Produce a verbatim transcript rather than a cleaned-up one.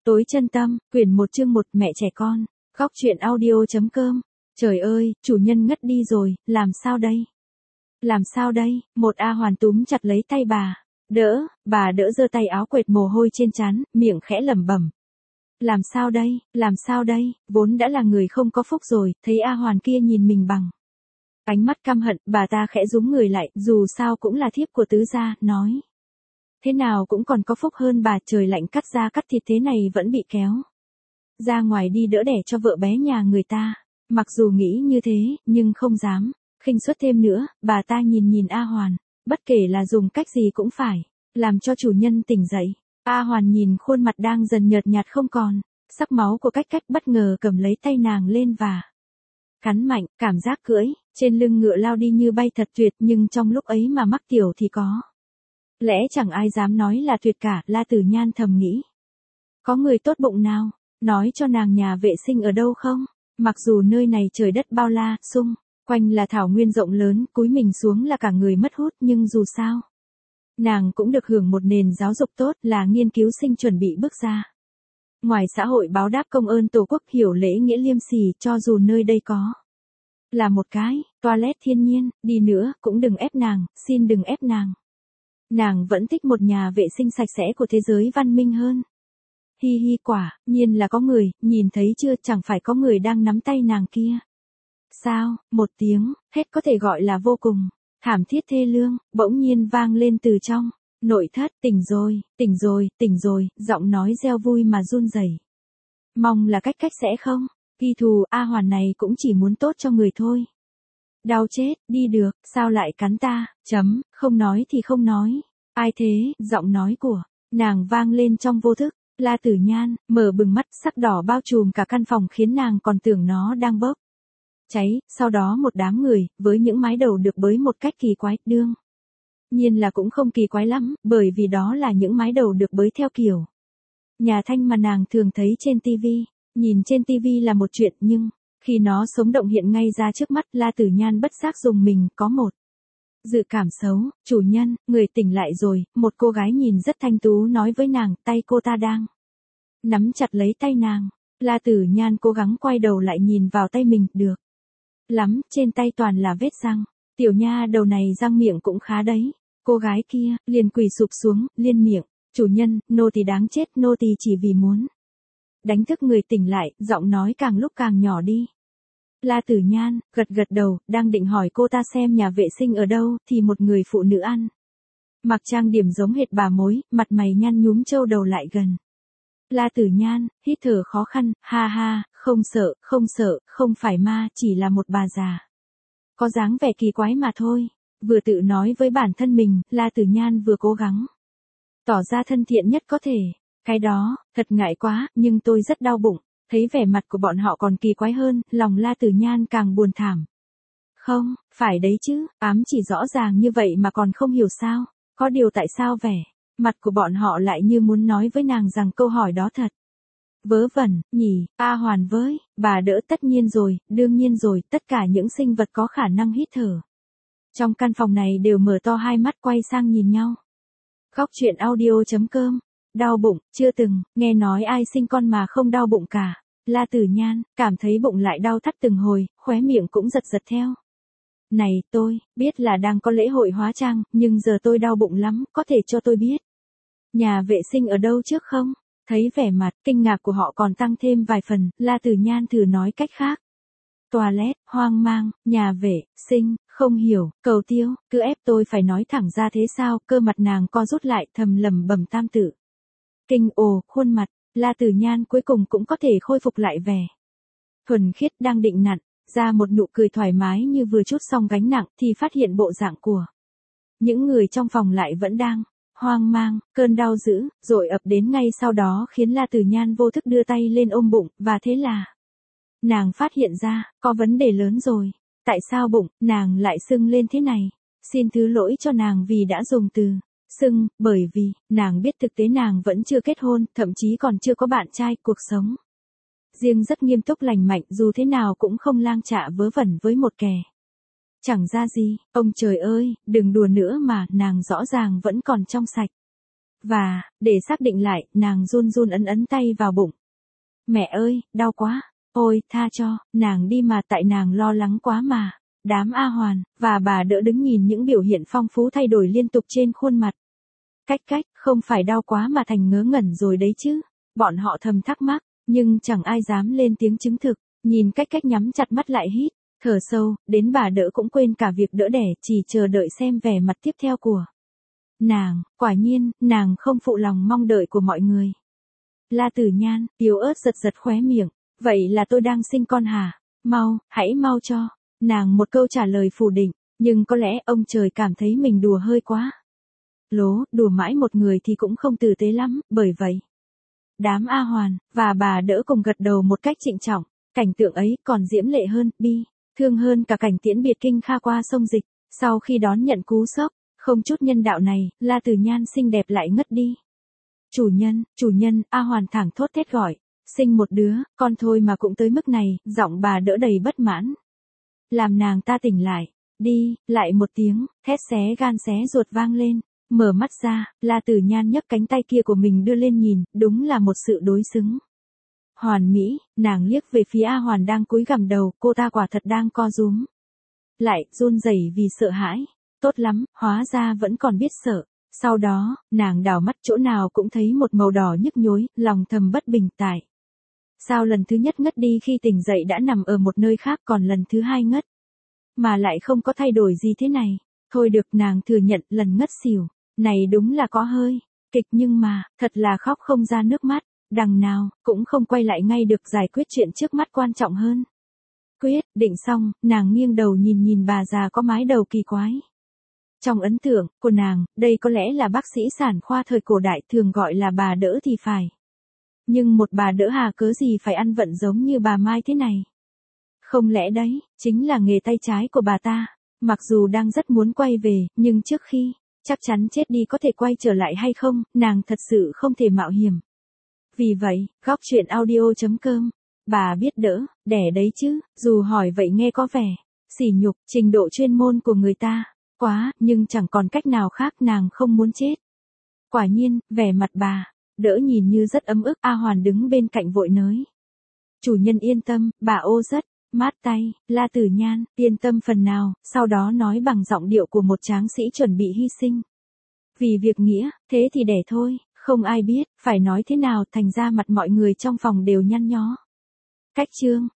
Tối chân tâm, quyển một chương một mẹ trẻ con, góc truyện audio.com. Trời ơi, chủ nhân ngất đi rồi, làm sao đây? Làm sao đây? Một A Hoàn túm chặt lấy tay bà. Đỡ, bà đỡ giơ tay áo quệt mồ hôi trên trán, miệng khẽ lẩm bẩm. Làm sao đây, làm sao đây, vốn đã là người không có phúc rồi, thấy A Hoàn kia nhìn mình bằng ánh mắt căm hận, bà ta khẽ rúm người lại, dù sao cũng là thiếp của tứ gia, nói. Thế nào cũng còn có phúc hơn bà, trời lạnh cắt da cắt thịt thế này vẫn bị kéo ra ngoài đi đỡ đẻ cho vợ bé nhà người ta. Mặc dù nghĩ như thế, nhưng không dám khinh suất thêm nữa, bà ta nhìn nhìn A Hoàn, bất kể là dùng cách gì cũng phải làm cho chủ nhân tỉnh dậy. A Hoàn nhìn khuôn mặt đang dần nhợt nhạt không còn sắc máu của Cách Cách, bất ngờ cầm lấy tay nàng lên và cắn mạnh, cảm giác cưỡi trên lưng ngựa lao đi như bay thật tuyệt, nhưng trong lúc ấy mà mắc tiểu thì có lẽ chẳng ai dám nói là tuyệt cả. La Tử Nhan thầm nghĩ, có người tốt bụng nào nói cho nàng nhà vệ sinh ở đâu không? Mặc dù nơi này trời đất bao la, xung quanh là thảo nguyên rộng lớn, cúi mình xuống là cả người mất hút, nhưng dù sao nàng cũng được hưởng một nền giáo dục tốt, là nghiên cứu sinh chuẩn bị bước ra ngoài xã hội báo đáp công ơn tổ quốc, hiểu lễ nghĩa liêm sỉ. Cho dù nơi đây có là một cái toilet thiên nhiên đi nữa, cũng đừng ép nàng, xin đừng ép nàng. Nàng vẫn thích một nhà vệ sinh sạch sẽ của thế giới văn minh hơn. Hi hi, quả nhiên là có người, nhìn thấy chưa, chẳng phải có người đang nắm tay nàng kia. Sao, một tiếng, hết có thể gọi là vô cùng thảm thiết thê lương, bỗng nhiên vang lên từ trong nội thất. Tỉnh rồi, tỉnh rồi, tỉnh rồi, giọng nói reo vui mà run rẩy. Mong là Cách Cách sẽ không ghi thù, A Hoàn này cũng chỉ muốn tốt cho người thôi. Đau chết, đi được, sao lại cắn ta, chấm, không nói thì không nói. Ai thế, giọng nói của nàng vang lên trong vô thức. La Tử Nhan, mở bừng mắt, sắc đỏ bao trùm cả căn phòng khiến nàng còn tưởng nó đang bốc cháy. Sau đó một đám người, với những mái đầu được bới một cách kỳ quái, đương nhiên là cũng không kỳ quái lắm, bởi vì đó là những mái đầu được bới theo kiểu nhà Thanh mà nàng thường thấy trên tivi. Nhìn trên tivi là một chuyện, nhưng khi nó sống động hiện ngay ra trước mắt, La Tử Nhan bất giác dùng mình, có một dự cảm xấu. Chủ nhân, người tỉnh lại rồi, một cô gái nhìn rất thanh tú nói với nàng, tay cô ta đang nắm chặt lấy tay nàng. La Tử Nhan cố gắng quay đầu lại nhìn vào tay mình, được lắm, trên tay toàn là vết răng. Tiểu nha đầu này răng miệng cũng khá đấy. Cô gái kia liền quỳ sụp xuống, liên miệng, chủ nhân, nô tỳ đáng chết, nô tỳ chỉ vì muốn đánh thức người tỉnh lại, giọng nói càng lúc càng nhỏ đi. La Tử Nhan gật gật đầu, đang định hỏi cô ta xem nhà vệ sinh ở đâu, thì một người phụ nữ ăn mặc trang điểm giống hệt bà mối, mặt mày nhăn nhúm trâu đầu lại gần. La Tử Nhan hít thở khó khăn, ha ha, không sợ, không sợ, không phải ma, chỉ là một bà già có dáng vẻ kỳ quái mà thôi. Vừa tự nói với bản thân mình, La Tử Nhan vừa cố gắng tỏ ra thân thiện nhất có thể. Cái đó, thật ngại quá, nhưng tôi rất đau bụng. Thấy vẻ mặt của bọn họ còn kỳ quái hơn, lòng La Tử Nhan càng buồn thảm. Không, phải đấy chứ, ám chỉ rõ ràng như vậy mà còn không hiểu sao. Có điều tại sao vẻ mặt của bọn họ lại như muốn nói với nàng rằng câu hỏi đó thật vớ vẩn, nhỉ? A Hoàn với bà đỡ, tất nhiên rồi, đương nhiên rồi, tất cả những sinh vật có khả năng hít thở trong căn phòng này đều mở to hai mắt quay sang nhìn nhau. Góc truyện audio.com. Đau bụng, chưa từng nghe nói ai sinh con mà không đau bụng cả. La Tử Nhan cảm thấy bụng lại đau thắt từng hồi, khóe miệng cũng giật giật theo. Này, tôi biết là đang có lễ hội hóa trang, nhưng giờ tôi đau bụng lắm, có thể cho tôi biết nhà vệ sinh ở đâu trước không? Thấy vẻ mặt kinh ngạc của họ còn tăng thêm vài phần, La Tử Nhan thử nói cách khác. Toilet, hoang mang, nhà vệ sinh, không hiểu, cầu tiêu, cứ ép tôi phải nói thẳng ra thế sao? Cơ mặt nàng co rút lại, thầm lẩm bẩm tam tự kinh. Ồ, khuôn mặt La Tử Nhan cuối cùng cũng có thể khôi phục lại vẻ thuần khiết, đang định nặn ra một nụ cười thoải mái như vừa trút xong gánh nặng, thì phát hiện bộ dạng của những người trong phòng lại vẫn đang hoang mang. Cơn đau dữ dội ập đến ngay sau đó khiến La Tử Nhan vô thức đưa tay lên ôm bụng, và thế là nàng phát hiện ra có vấn đề lớn rồi. Tại sao bụng nàng lại sưng lên thế này? Xin thứ lỗi cho nàng vì đã dùng từ sưng, bởi vì nàng biết thực tế nàng vẫn chưa kết hôn, thậm chí còn chưa có bạn trai. Cuộc sống riêng rất nghiêm túc lành mạnh, dù thế nào cũng không lang chạ vớ vẩn với một kẻ chẳng ra gì. Ông trời ơi, đừng đùa nữa mà, nàng rõ ràng vẫn còn trong sạch. Và, để xác định lại, nàng run run ấn ấn tay vào bụng. Mẹ ơi, đau quá. Ôi, tha cho, nàng đi mà, tại nàng lo lắng quá mà. Đám A Hoàn, và bà đỡ đứng nhìn những biểu hiện phong phú thay đổi liên tục trên khuôn mặt. Cách cách, không phải đau quá mà thành ngớ ngẩn rồi đấy chứ. Bọn họ thầm thắc mắc, nhưng chẳng ai dám lên tiếng chứng thực. Nhìn cách cách nhắm chặt mắt lại hít, thở sâu, đến bà đỡ cũng quên cả việc đỡ đẻ, chỉ chờ đợi xem vẻ mặt tiếp theo của nàng. Quả nhiên, nàng không phụ lòng mong đợi của mọi người. La Tử Nhan, yếu ớt giật giật khóe miệng. Vậy là tôi đang sinh con hả? Mau, hãy mau cho. Nàng một câu trả lời phủ định, nhưng có lẽ ông trời cảm thấy mình đùa hơi quá. Lố, đùa mãi một người thì cũng không tử tế lắm, bởi vậy. Đám A Hoàn, và bà đỡ cùng gật đầu một cách trịnh trọng. Cảnh tượng ấy còn diễm lệ hơn, bi, thương hơn cả cảnh tiễn biệt Kinh Kha qua sông Dịch. Sau khi đón nhận cú sốc, không chút nhân đạo này, La Tử Nhan xinh đẹp lại ngất đi. Chủ nhân, chủ nhân, A Hoàn thẳng thốt thét gọi. Sinh một đứa, con thôi mà cũng tới mức này, giọng bà đỡ đầy bất mãn. Làm nàng ta tỉnh lại. Đi, lại một tiếng, thét xé gan xé ruột vang lên. Mở mắt ra, La Tử Nhan nhấc cánh tay kia của mình đưa lên nhìn, đúng là một sự đối xứng. Hoàn mỹ, nàng liếc về phía A Hoàn đang cúi gằm đầu, cô ta quả thật đang co rúm. Lại, run rẩy vì sợ hãi. Tốt lắm, hóa ra vẫn còn biết sợ. Sau đó, nàng đảo mắt chỗ nào cũng thấy một màu đỏ nhức nhối, lòng thầm bất bình tại. Sao lần thứ nhất ngất đi khi tỉnh dậy đã nằm ở một nơi khác, còn lần thứ hai ngất mà lại không có thay đổi gì thế này. Thôi được, nàng thừa nhận lần ngất xỉu này đúng là có hơi kịch, nhưng mà, thật là khóc không ra nước mắt. Đằng nào, cũng không quay lại ngay được, giải quyết chuyện trước mắt quan trọng hơn. Quyết định xong, nàng nghiêng đầu nhìn nhìn bà già có mái đầu kỳ quái. Trong ấn tượng của nàng, đây có lẽ là bác sĩ sản khoa thời cổ đại, thường gọi là bà đỡ thì phải. Nhưng một bà đỡ hà cớ gì phải ăn vận giống như bà Mai thế này? Không lẽ đấy, chính là nghề tay trái của bà ta? Mặc dù đang rất muốn quay về, nhưng trước khi chắc chắn chết đi có thể quay trở lại hay không, nàng thật sự không thể mạo hiểm. Vì vậy, góc chuyện audio chấm com, bà biết đỡ, đẻ đấy chứ, dù hỏi vậy nghe có vẻ sỉ nhục, trình độ chuyên môn của người ta quá, nhưng chẳng còn cách nào khác, nàng không muốn chết. Quả nhiên, vẻ mặt bà đỡ nhìn như rất ấm ức. A Hoàn đứng bên cạnh vội nới. Chủ nhân yên tâm, bà ô rất mát tay. La Tử Nhan, yên tâm phần nào, sau đó nói bằng giọng điệu của một tráng sĩ chuẩn bị hy sinh. Vì việc nghĩa, thế thì đẻ thôi, không ai biết, phải nói thế nào, thành ra mặt mọi người trong phòng đều nhăn nhó. Cách chương.